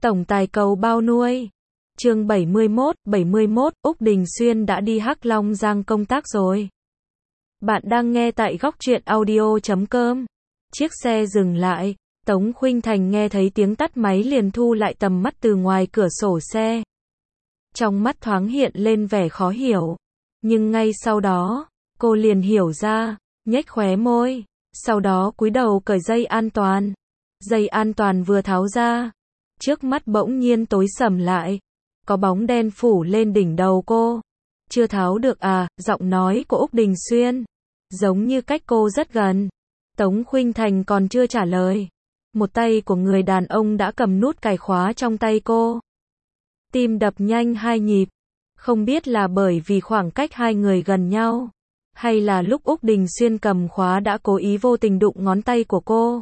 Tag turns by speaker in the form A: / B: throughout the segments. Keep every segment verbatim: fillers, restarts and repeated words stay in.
A: Tổng tài cầu bao nuôi. Chương bảy mươi mốt, bảy mươi mốt, Úc Đình Xuyên đã đi Hắc Long Giang công tác rồi. Bạn đang nghe tại góc truyện audio chấm com. Chiếc xe dừng lại, Tống Khuynh Thành nghe thấy tiếng tắt máy liền thu lại tầm mắt từ ngoài cửa sổ xe. Trong mắt thoáng hiện lên vẻ khó hiểu, nhưng ngay sau đó, cô liền hiểu ra, nhếch khóe môi, sau đó cúi đầu cởi dây an toàn. Dây an toàn vừa tháo ra, trước mắt bỗng nhiên tối sầm lại, có bóng đen phủ lên đỉnh đầu cô. Chưa tháo được à? Giọng nói của Úc Đình Xuyên, giống như cách cô rất gần. Tống Khuynh Thành còn chưa trả lời, một tay của người đàn ông đã cầm nút cài khóa trong tay cô. Tim đập nhanh hai nhịp, không biết là bởi vì khoảng cách hai người gần nhau, hay là lúc Úc Đình Xuyên cầm khóa đã cố ý vô tình đụng ngón tay của cô.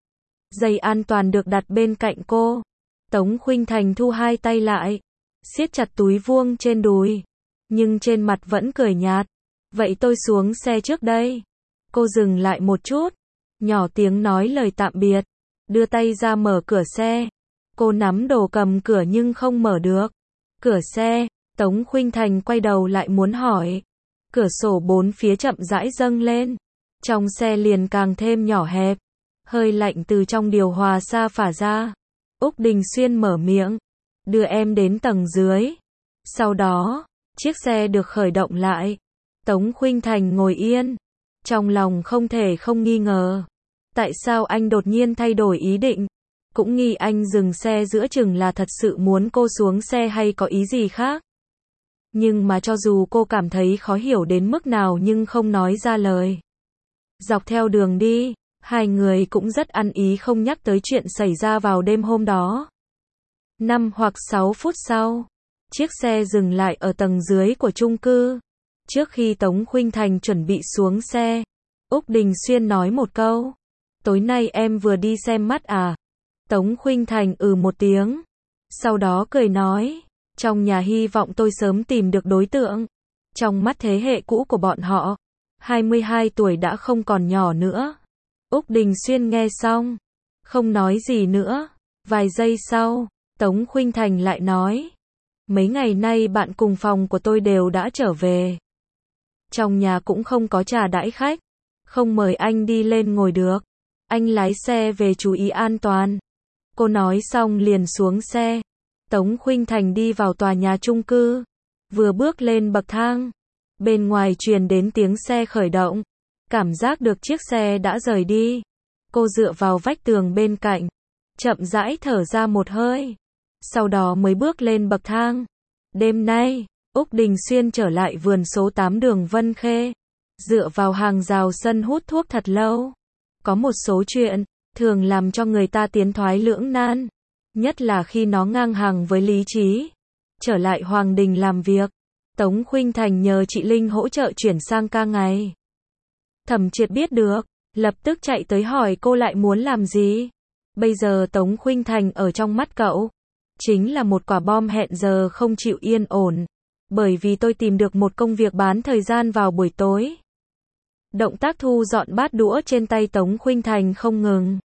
A: Dây an toàn được đặt bên cạnh cô. Tống Khuynh Thành thu hai tay lại, siết chặt túi vuông trên đùi, nhưng trên mặt vẫn cười nhạt. Vậy tôi xuống xe trước đây. Cô dừng lại một chút, nhỏ tiếng nói lời tạm biệt, đưa tay ra mở cửa xe. Cô nắm đồ cầm cửa nhưng không mở được. Cửa xe, Tống Khuynh Thành quay đầu lại muốn hỏi. Cửa sổ bốn phía chậm rãi dâng lên, trong xe liền càng thêm nhỏ hẹp. Hơi lạnh từ trong điều hòa xa phả ra. Úc Đình Xuyên mở miệng, đưa em đến tầng dưới. Sau đó, chiếc xe được khởi động lại. Tống Khuynh Thành ngồi yên, trong lòng không thể không nghi ngờ. Tại sao anh đột nhiên thay đổi ý định? Cũng nghi anh dừng xe giữa chừng là thật sự muốn cô xuống xe hay có ý gì khác. Nhưng mà cho dù cô cảm thấy khó hiểu đến mức nào nhưng không nói ra lời. Dọc theo đường đi, hai người cũng rất ăn ý không nhắc tới chuyện xảy ra vào đêm hôm đó. Năm hoặc sáu phút sau, chiếc xe dừng lại ở tầng dưới của chung cư. Trước khi Tống Khuynh Thành chuẩn bị xuống xe, Úc Đình Xuyên nói một câu. Tối nay em vừa đi xem mắt à? Tống Khuynh Thành ừ một tiếng. Sau đó cười nói, trong nhà hy vọng tôi sớm tìm được đối tượng. Trong mắt thế hệ cũ của bọn họ, hai mươi hai tuổi đã không còn nhỏ nữa. Úc Đình Xuyên nghe xong, không nói gì nữa. Vài giây sau, Tống Khuynh Thành lại nói, mấy ngày nay bạn cùng phòng của tôi đều đã trở về. Trong nhà cũng không có trà đãi khách, không mời anh đi lên ngồi được. Anh lái xe về chú ý an toàn. Cô nói xong liền xuống xe. Tống Khuynh Thành đi vào tòa nhà chung cư. Vừa bước lên bậc thang, bên ngoài truyền đến tiếng xe khởi động. Cảm giác được chiếc xe đã rời đi. Cô dựa vào vách tường bên cạnh, chậm rãi thở ra một hơi. Sau đó mới bước lên bậc thang. Đêm nay, Úc Đình Xuyên trở lại vườn số tám đường Vân Khê. Dựa vào hàng rào sân hút thuốc thật lâu. Có một số chuyện, thường làm cho người ta tiến thoái lưỡng nan. Nhất là khi nó ngang hàng với lý trí. Trở lại Hoàng Đình làm việc, Tống Khuynh Thành nhờ chị Linh hỗ trợ chuyển sang ca ngày. Thẩm Triệt biết được, lập tức chạy tới hỏi cô lại muốn làm gì. Bây giờ Tống Khuynh Thành ở trong mắt cậu, chính là một quả bom hẹn giờ không chịu yên ổn. Bởi vì tôi tìm được một công việc bán thời gian vào buổi tối. Động tác thu dọn bát đũa trên tay Tống Khuynh Thành không ngừng.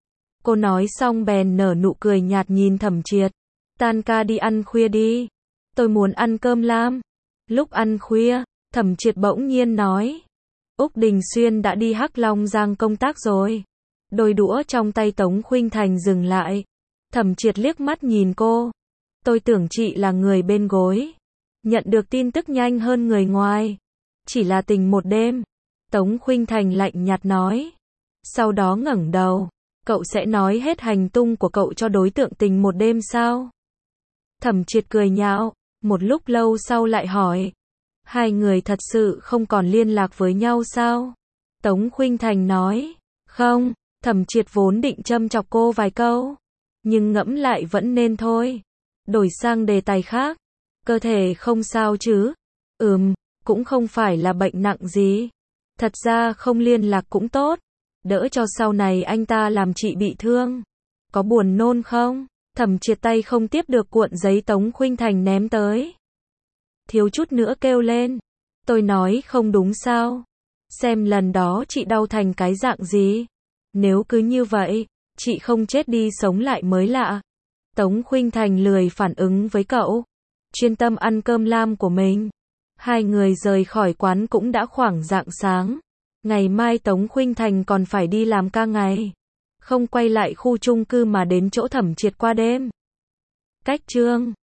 A: Cô nói xong bèn nở nụ cười nhạt nhìn Thẩm Triệt. Tan ca đi ăn khuya đi. Tôi muốn ăn cơm lam. Lúc ăn khuya, Thẩm Triệt bỗng nhiên nói. Úc Đình Xuyên đã đi Hắc Long Giang công tác rồi. Đôi đũa trong tay Tống Khuynh Thành dừng lại. Thẩm Triệt liếc mắt nhìn cô. Tôi tưởng chị là người bên gối. Nhận được tin tức nhanh hơn người ngoài. Chỉ là tình một đêm. Tống Khuynh Thành lạnh nhạt nói. Sau đó ngẩng đầu. Cậu sẽ nói hết hành tung của cậu cho đối tượng tình một đêm sao? Thẩm Triệt cười nhạo. Một lúc lâu sau lại hỏi. Hai người thật sự không còn liên lạc với nhau sao? Tống Khuynh Thành nói. Không. Thẩm Triệt vốn định châm chọc cô vài câu. Nhưng ngẫm lại vẫn nên thôi. Đổi sang đề tài khác. Cơ thể không sao chứ? Ừm, cũng không phải là bệnh nặng gì. Thật ra không liên lạc cũng tốt. Đỡ cho sau này anh ta làm chị bị thương. Có buồn nôn không? Thẩm Triệt tay không tiếp được cuộn giấy Tống Khuynh Thành ném tới. Thiếu chút nữa kêu lên. Tôi nói không đúng sao? Xem lần đó chị đau thành cái dạng gì? Nếu cứ như vậy, chị không chết đi sống lại mới lạ. Tống Khuynh Thành lười phản ứng với cậu, chuyên tâm ăn cơm lam của mình. Hai người rời khỏi quán cũng đã khoảng rạng sáng. Ngày mai Tống Khuynh Thành còn phải đi làm ca ngày. Không quay lại khu chung cư mà đến chỗ Thẩm Triệt qua đêm. Cách chương